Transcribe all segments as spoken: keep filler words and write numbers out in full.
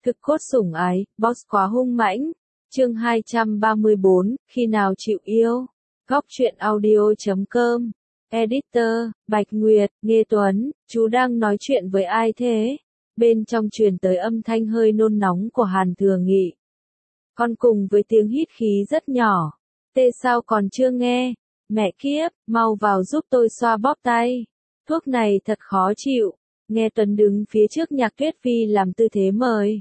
Thực cốt sủng ái, boss quá hung mãnh. Chương hai trăm ba mươi bốn, khi nào chịu yêu. Góc truyện audio chấm com. Editor, Bạch Nguyệt, Nghê Tuấn, chú đang nói chuyện với ai thế? Bên trong truyền tới âm thanh hơi nôn nóng của Hàn Thừa Nghị. Con cùng với tiếng hít khí rất nhỏ. Tê sao còn chưa nghe? Mẹ kiếp, mau vào giúp tôi xoa bóp tay. Thuốc này thật khó chịu. Nghe Tuấn đứng phía trước Nhạc Tuyết Phi làm tư thế mời.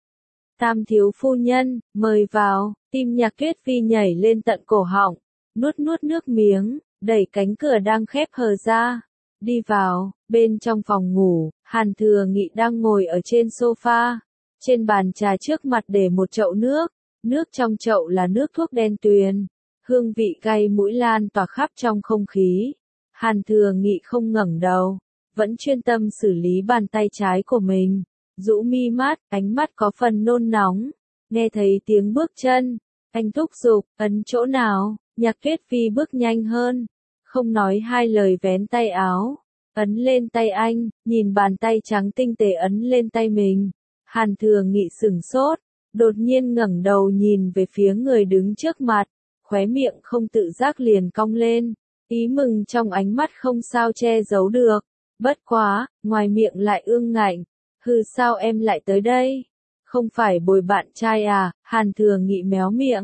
Tam thiếu phu nhân, mời vào. Tim Nhạc Tuyết Phi nhảy lên tận cổ họng. Nuốt nuốt nước miếng, đẩy cánh cửa đang khép hờ ra. Đi vào, bên trong phòng ngủ, Hàn Thừa Nghị đang ngồi ở trên sofa. Trên bàn trà trước mặt để một chậu nước. Nước trong chậu là nước thuốc đen tuyền. Hương vị cay mũi lan tỏa khắp trong không khí. Hàn Thừa Nghị không ngẩng đầu, vẫn chuyên tâm xử lý bàn tay trái của mình. Rũ mi mắt, ánh mắt có phần nôn nóng. Nghe thấy tiếng bước chân, anh thúc giục, ấn chỗ nào? Nhạc Tuyết Phi bước nhanh hơn, không nói hai lời vén tay áo, ấn lên tay anh, nhìn bàn tay trắng tinh tế ấn lên tay mình. Hàn Thừa Nghị sửng sốt, đột nhiên ngẩng đầu nhìn về phía người đứng trước mặt, khóe miệng không tự giác liền cong lên, ý mừng trong ánh mắt không sao che giấu được. Bất quá, ngoài miệng lại ương ngạnh, hừ sao em lại tới đây? Không phải bồi bạn trai à? Hàn Thừa Nghị méo miệng.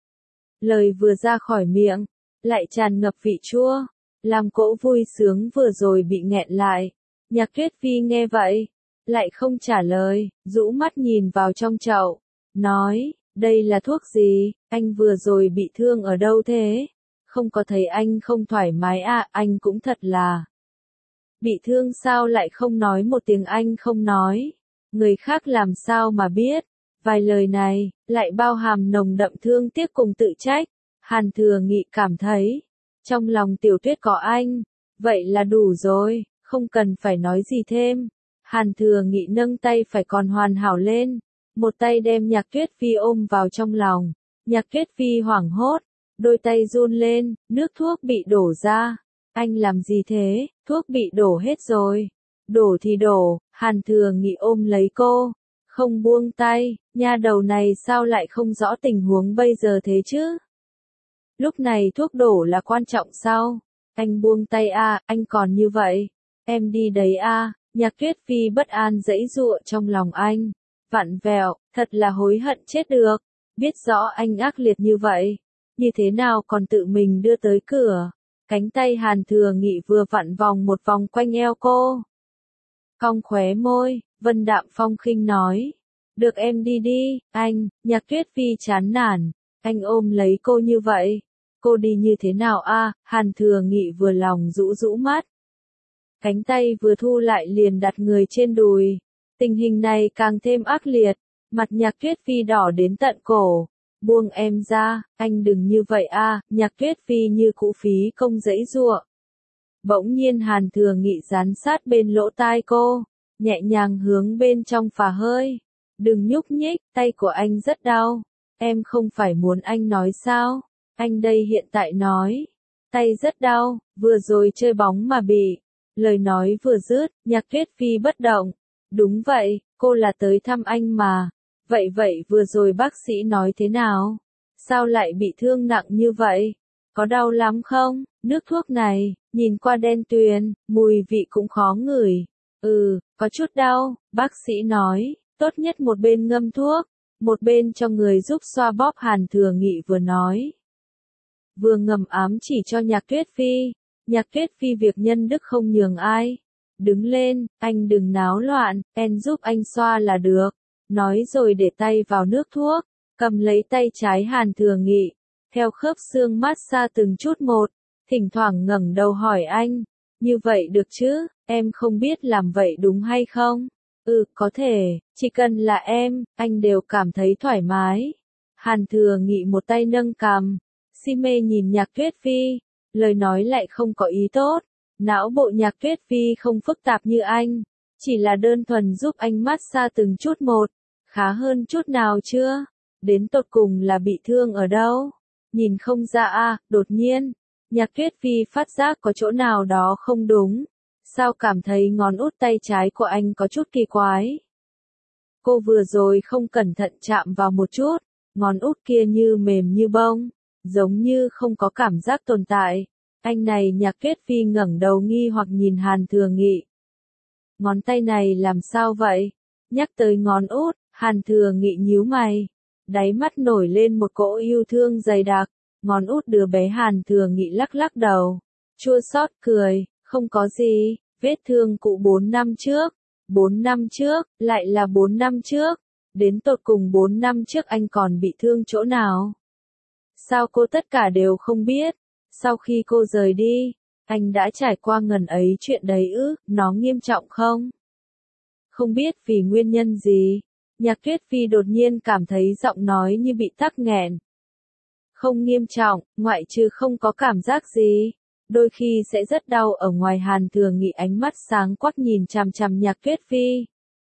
Lời vừa ra khỏi miệng, lại tràn ngập vị chua, làm cỗ vui sướng vừa rồi bị nghẹn lại. Nhạc Tuyết Phi nghe vậy, lại không trả lời, rũ mắt nhìn vào trong chậu, nói, đây là thuốc gì, anh vừa rồi bị thương ở đâu thế? Không có thấy anh không thoải mái à, anh cũng thật là. Bị thương sao lại không nói một tiếng anh không nói, người khác làm sao mà biết. Vài lời này, lại bao hàm nồng đậm thương tiếc cùng tự trách. Hàn Thừa Nghị cảm thấy, trong lòng Tiểu Tuyết có anh, vậy là đủ rồi, không cần phải nói gì thêm. Hàn Thừa Nghị nâng tay phải còn hoàn hảo lên, một tay đem Nhạc Tuyết Phi ôm vào trong lòng. Nhạc Tuyết Phi hoảng hốt, đôi tay run lên, nước thuốc bị đổ ra. Anh làm gì thế? Thuốc bị đổ hết rồi. Đổ thì đổ, Hàn Thừa Nghị ôm lấy cô. Không buông tay, nha đầu này sao lại không rõ tình huống bây giờ thế chứ? Lúc này thuốc đổ là quan trọng sao? Anh buông tay à, anh còn như vậy. Em đi đấy à, Nhạc Tuyết Phi bất an giãy giụa trong lòng anh. Vặn vẹo, thật là hối hận chết được. Biết rõ anh ác liệt như vậy, như thế nào còn tự mình đưa tới cửa. Cánh tay Hàn Thừa Nghị vừa vặn vòng một vòng quanh eo cô. Cong khóe môi, Vân Đạm Phong khinh nói. Được em đi đi, anh. Nhạc Tuyết Phi chán nản. Anh ôm lấy cô như vậy. Cô đi như thế nào a? Hàn Thừa Nghị vừa lòng rũ rũ mắt. Cánh tay vừa thu lại liền đặt người trên đùi. Tình hình này càng thêm ác liệt. Mặt Nhạc Tuyết Phi đỏ đến tận cổ. Buông em ra, anh đừng như vậy a. Nhạc Tuyết Phi như cũ phí công giãy giụa. Bỗng nhiên Hàn Thừa Nghị dán sát bên lỗ tai cô, nhẹ nhàng hướng bên trong phả hơi. Đừng nhúc nhích, tay của anh rất đau. Em không phải muốn anh nói sao? Anh đây hiện tại nói. Tay rất đau, vừa rồi chơi bóng mà bị. Lời nói vừa dứt, Nhạc Tuyết Phi bất động. Đúng vậy, cô là tới thăm anh mà. Vậy vậy vừa rồi bác sĩ nói thế nào? Sao lại bị thương nặng như vậy? Có đau lắm không? Nước thuốc này, nhìn qua đen tuyền, mùi vị cũng khó ngửi. Ừ, có chút đau, bác sĩ nói, tốt nhất một bên ngâm thuốc, một bên cho người giúp xoa bóp. Hàn Thừa Nghị vừa nói, vừa ngầm ám chỉ cho Nhạc Tuyết Phi. Nhạc Tuyết Phi việc nhân đức không nhường ai. Đứng lên, anh đừng náo loạn, em giúp anh xoa là được. Nói rồi để tay vào nước thuốc, cầm lấy tay trái Hàn Thừa Nghị, theo khớp xương mát xa từng chút một, thỉnh thoảng ngẩng đầu hỏi anh, như vậy được chứ, em không biết làm vậy đúng hay không? Ừ, có thể, chỉ cần là em, anh đều cảm thấy thoải mái. Hàn Thừa Nghị một tay nâng cằm, si mê nhìn Nhạc Tuyết Phi, lời nói lại không có ý tốt. Não bộ Nhạc Tuyết Phi không phức tạp như anh, chỉ là đơn thuần giúp anh mát xa từng chút một. Khá hơn chút nào chưa? Đến tột cùng là bị thương ở đâu? Nhìn không ra à, đột nhiên, Nhạc Tuyết Phi phát giác có chỗ nào đó không đúng. Sao cảm thấy ngón út tay trái của anh có chút kỳ quái? Cô vừa rồi không cẩn thận chạm vào một chút, ngón út kia như mềm như bông, giống như không có cảm giác tồn tại. Anh này Nhạc Tuyết Phi ngẩng đầu nghi hoặc nhìn Hàn Thừa Nghị. Ngón tay này làm sao vậy? Nhắc tới ngón út, Hàn Thừa Nghị nhíu mày. Đáy mắt nổi lên một cỗ yêu thương dày đặc. Ngón út đứa bé Hàn Thừa Nghị lắc lắc đầu. Chua xót cười, không có gì, vết thương cũ bốn năm trước. Bốn năm trước, lại là bốn năm trước. Đến tột cùng bốn năm trước anh còn bị thương chỗ nào? Sao cô tất cả đều không biết? Sau khi cô rời đi, anh đã trải qua ngần ấy chuyện đấy ư, nó nghiêm trọng không? Không biết vì nguyên nhân gì, Nhạc Tuyết Phi đột nhiên cảm thấy giọng nói như bị tắc nghẹn. Không nghiêm trọng, ngoại trừ không có cảm giác gì. Đôi khi sẽ rất đau ở ngoài. Hàn Thừa Nghị ánh mắt sáng quắc nhìn chằm chằm Nhạc Tuyết Phi.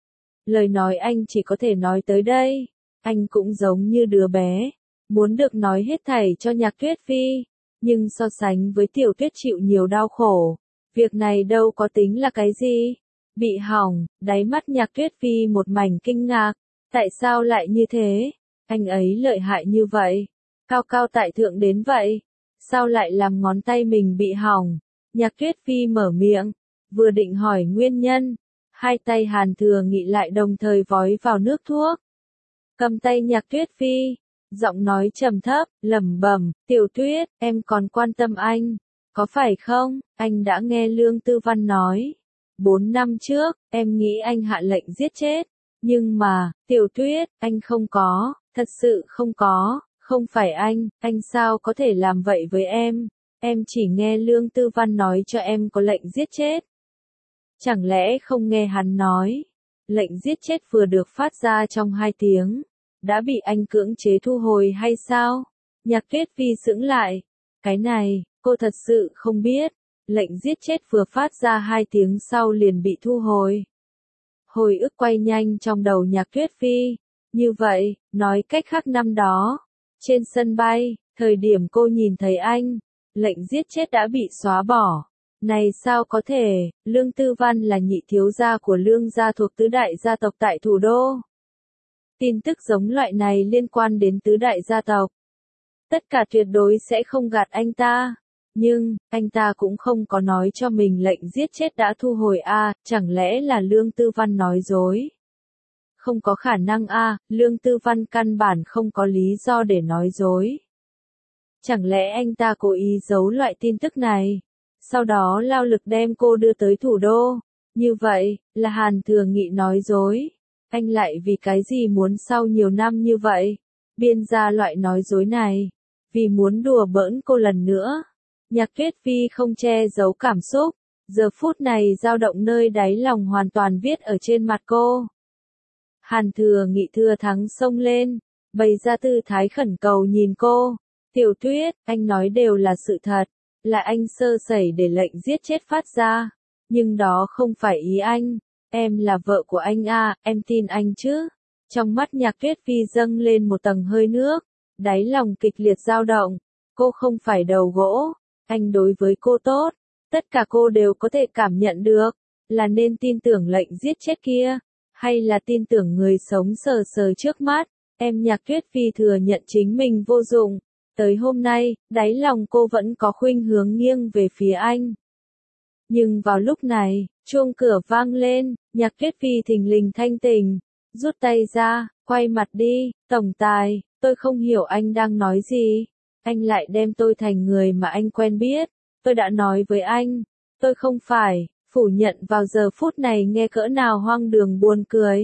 Lời nói anh chỉ có thể nói tới đây. Anh cũng giống như đứa bé, muốn được nói hết thảy cho Nhạc Tuyết Phi. Nhưng so sánh với Tiểu Tuyết chịu nhiều đau khổ, việc này đâu có tính là cái gì. Bị hỏng, đáy mắt Nhạc Tuyết Phi một mảnh kinh ngạc. Tại sao lại như thế? Anh ấy lợi hại như vậy, cao cao tại thượng đến vậy. Sao lại làm ngón tay mình bị hỏng? Nhạc Tuyết Phi mở miệng, vừa định hỏi nguyên nhân. Hai tay Hàn Thừa Nghị lại đồng thời vói vào nước thuốc. Cầm tay Nhạc Tuyết Phi, giọng nói trầm thấp, lẩm bẩm, Tiểu Tuyết, em còn quan tâm anh, có phải không? Anh đã nghe Lương Tư Văn nói. Bốn năm trước, em nghĩ anh hạ lệnh giết chết. Nhưng mà, Tiểu Tuyết, anh không có, thật sự không có. Không phải anh, anh sao có thể làm vậy với em? Em chỉ nghe Lương Tư Văn nói cho em có lệnh giết chết. Chẳng lẽ không nghe hắn nói? Lệnh giết chết vừa được phát ra trong hai tiếng, đã bị anh cưỡng chế thu hồi hay sao? Nhạc Tuyết Phi sững lại. Cái này, cô thật sự không biết. Lệnh giết chết vừa phát ra hai tiếng sau liền bị thu hồi. Hồi ức quay nhanh trong đầu Nhạc Tuyết Phi. Như vậy, nói cách khác năm đó, trên sân bay, thời điểm cô nhìn thấy anh, lệnh giết chết đã bị xóa bỏ. Này sao có thể, Lương Tư Văn là nhị thiếu gia của Lương gia thuộc tứ đại gia tộc tại thủ đô. Tin tức giống loại này liên quan đến tứ đại gia tộc. Tất cả tuyệt đối sẽ không gạt anh ta. Nhưng, anh ta cũng không có nói cho mình lệnh giết chết đã thu hồi a, à, chẳng lẽ là Lương Tư Văn nói dối? Không có khả năng a, à, Lương Tư Văn căn bản không có lý do để nói dối. Chẳng lẽ anh ta cố ý giấu loại tin tức này, sau đó lao lực đem cô đưa tới thủ đô? Như vậy, là Hàn Thừa Nghị nói dối. Anh lại vì cái gì muốn sau nhiều năm như vậy, biên ra loại nói dối này? Vì muốn đùa bỡn cô lần nữa. Nhạc Tuyết Phi không che giấu cảm xúc, giờ phút này dao động nơi đáy lòng hoàn toàn viết ở trên mặt cô. Hàn Thừa Nghị thưa thắng xông lên, bày ra tư thái khẩn cầu nhìn cô. Tiểu Tuyết, anh nói đều là sự thật, là anh sơ sẩy để lệnh giết chết phát ra. Nhưng đó không phải ý anh, em là vợ của anh à, em tin anh chứ. Trong mắt Nhạc Tuyết Phi dâng lên một tầng hơi nước, đáy lòng kịch liệt dao động. Cô không phải đầu gỗ, anh đối với cô tốt, tất cả cô đều có thể cảm nhận được. Là nên tin tưởng lệnh giết chết kia, hay là tin tưởng người sống sờ sờ trước mắt? Em Nhạc Tuyết Phi thừa nhận chính mình vô dụng. Tới hôm nay, đáy lòng cô vẫn có khuynh hướng nghiêng về phía anh. Nhưng vào lúc này, chuông cửa vang lên, Nhạc Tuyết Phi thình lình thanh tỉnh, rút tay ra, quay mặt đi. Tổng tài, tôi không hiểu anh đang nói gì. Anh lại đem tôi thành người mà anh quen biết. Tôi đã nói với anh, tôi không phải. Phủ nhận vào giờ phút này nghe cỡ nào hoang đường buồn cười.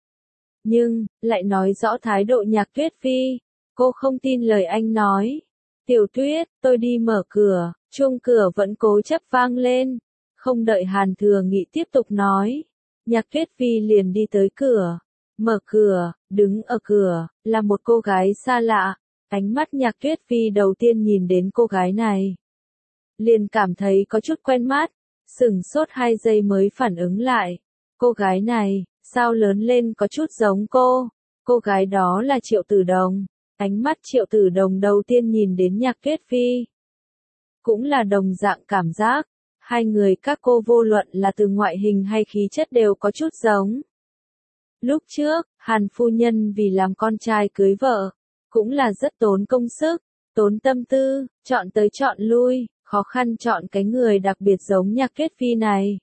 Nhưng, lại nói rõ thái độ Nhạc Tuyết Phi. Cô không tin lời anh nói. Tiểu Tuyết, tôi đi mở cửa. Chuông cửa vẫn cố chấp vang lên. Không đợi Hàn Thừa Nghị tiếp tục nói, Nhạc Tuyết Phi liền đi tới cửa. Mở cửa, đứng ở cửa, là một cô gái xa lạ. Ánh mắt Nhạc Tuyết Phi đầu tiên nhìn đến cô gái này, liền cảm thấy có chút quen mắt. Sửng sốt hai giây mới phản ứng lại. Cô gái này, sao lớn lên có chút giống cô? Cô gái đó là Triệu Tử Đồng. Ánh mắt Triệu Tử Đồng đầu tiên nhìn đến Nhạc Tuyết Phi, cũng là đồng dạng cảm giác. Hai người các cô vô luận là từ ngoại hình hay khí chất đều có chút giống. Lúc trước, Hàn phu nhân vì làm con trai cưới vợ, cũng là rất tốn công sức, tốn tâm tư, chọn tới chọn lui, khó khăn chọn cái người đặc biệt giống Nhạc Tuyết Phi này.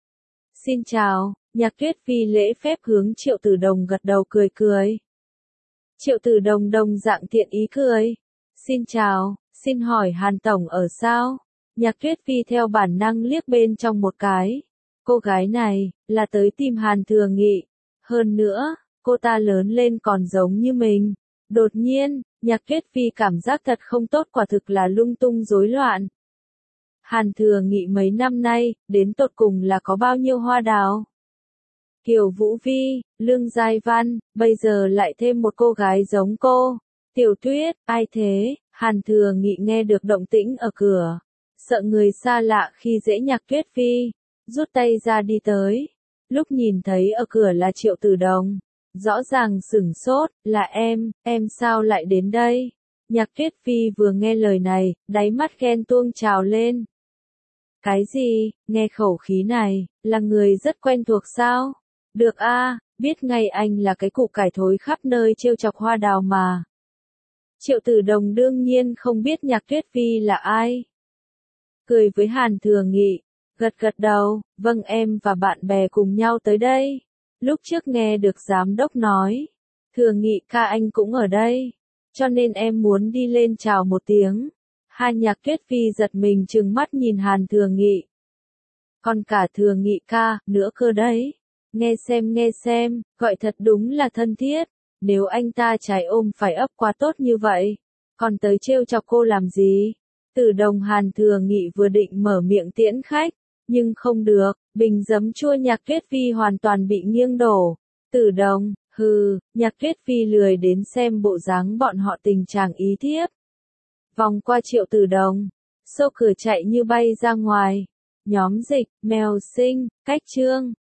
Xin chào, Nhạc Tuyết Phi lễ phép hướng Triệu Tử Đồng gật đầu cười cười. Triệu Tử Đồng đồng dạng thiện ý cười. Xin chào, xin hỏi Hàn Tổng ở sao? Nhạc Tuyết Phi theo bản năng liếc bên trong một cái. Cô gái này, là tới tìm Hàn Thừa Nghị. Hơn nữa, cô ta lớn lên còn giống như mình. Đột nhiên, Nhạc Tuyết Phi cảm giác thật không tốt, quả thực là lung tung rối loạn. Hàn Thừa Nghị mấy năm nay, đến tột cùng là có bao nhiêu hoa đào? Kiều Vũ Vi, Lương Giai Văn, bây giờ lại thêm một cô gái giống cô. Tiểu Tuyết, ai thế? Hàn Thừa Nghị nghe được động tĩnh ở cửa. Sợ người xa lạ khi dễ Nhạc Tuyết Phi, rút tay ra đi tới. Lúc nhìn thấy ở cửa là Triệu Tử Đồng, rõ ràng sửng sốt, là em, em sao lại đến đây? Nhạc Tuyết Phi vừa nghe lời này, đáy mắt ghen tuông trào lên. Cái gì, nghe khẩu khí này, là người rất quen thuộc sao? Được a, biết ngay anh là cái củ cải thối khắp nơi trêu chọc hoa đào mà. Triệu Tử Đồng đương nhiên không biết Nhạc Tuyết Phi là ai. Cười với Hàn Thừa Nghị, gật gật đầu, vâng em và bạn bè cùng nhau tới đây. Lúc trước nghe được giám đốc nói, Thừa Nghị ca anh cũng ở đây, cho nên em muốn đi lên chào một tiếng. Hai Nhạc Tuyết Phi giật mình trừng mắt nhìn Hàn Thừa Nghị. Còn cả Thừa Nghị ca, nữa cơ đấy. Nghe xem nghe xem, gọi thật đúng là thân thiết. Nếu anh ta trái ôm phải ấp quá tốt như vậy, còn tới trêu chọc cô làm gì? Tử Đồng Hàn Thừa Nghị vừa định mở miệng tiễn khách, nhưng không được, bình giấm chua Nhạc Tuyết Phi hoàn toàn bị nghiêng đổ. Tử Đồng, hừ, Nhạc Tuyết Phi lười đến xem bộ dáng bọn họ tình trạng ý thiếp. Vòng qua Triệu Tử Đồng, xô cửa chạy như bay ra ngoài. Nhóm dịch, mèo sinh, cách chương.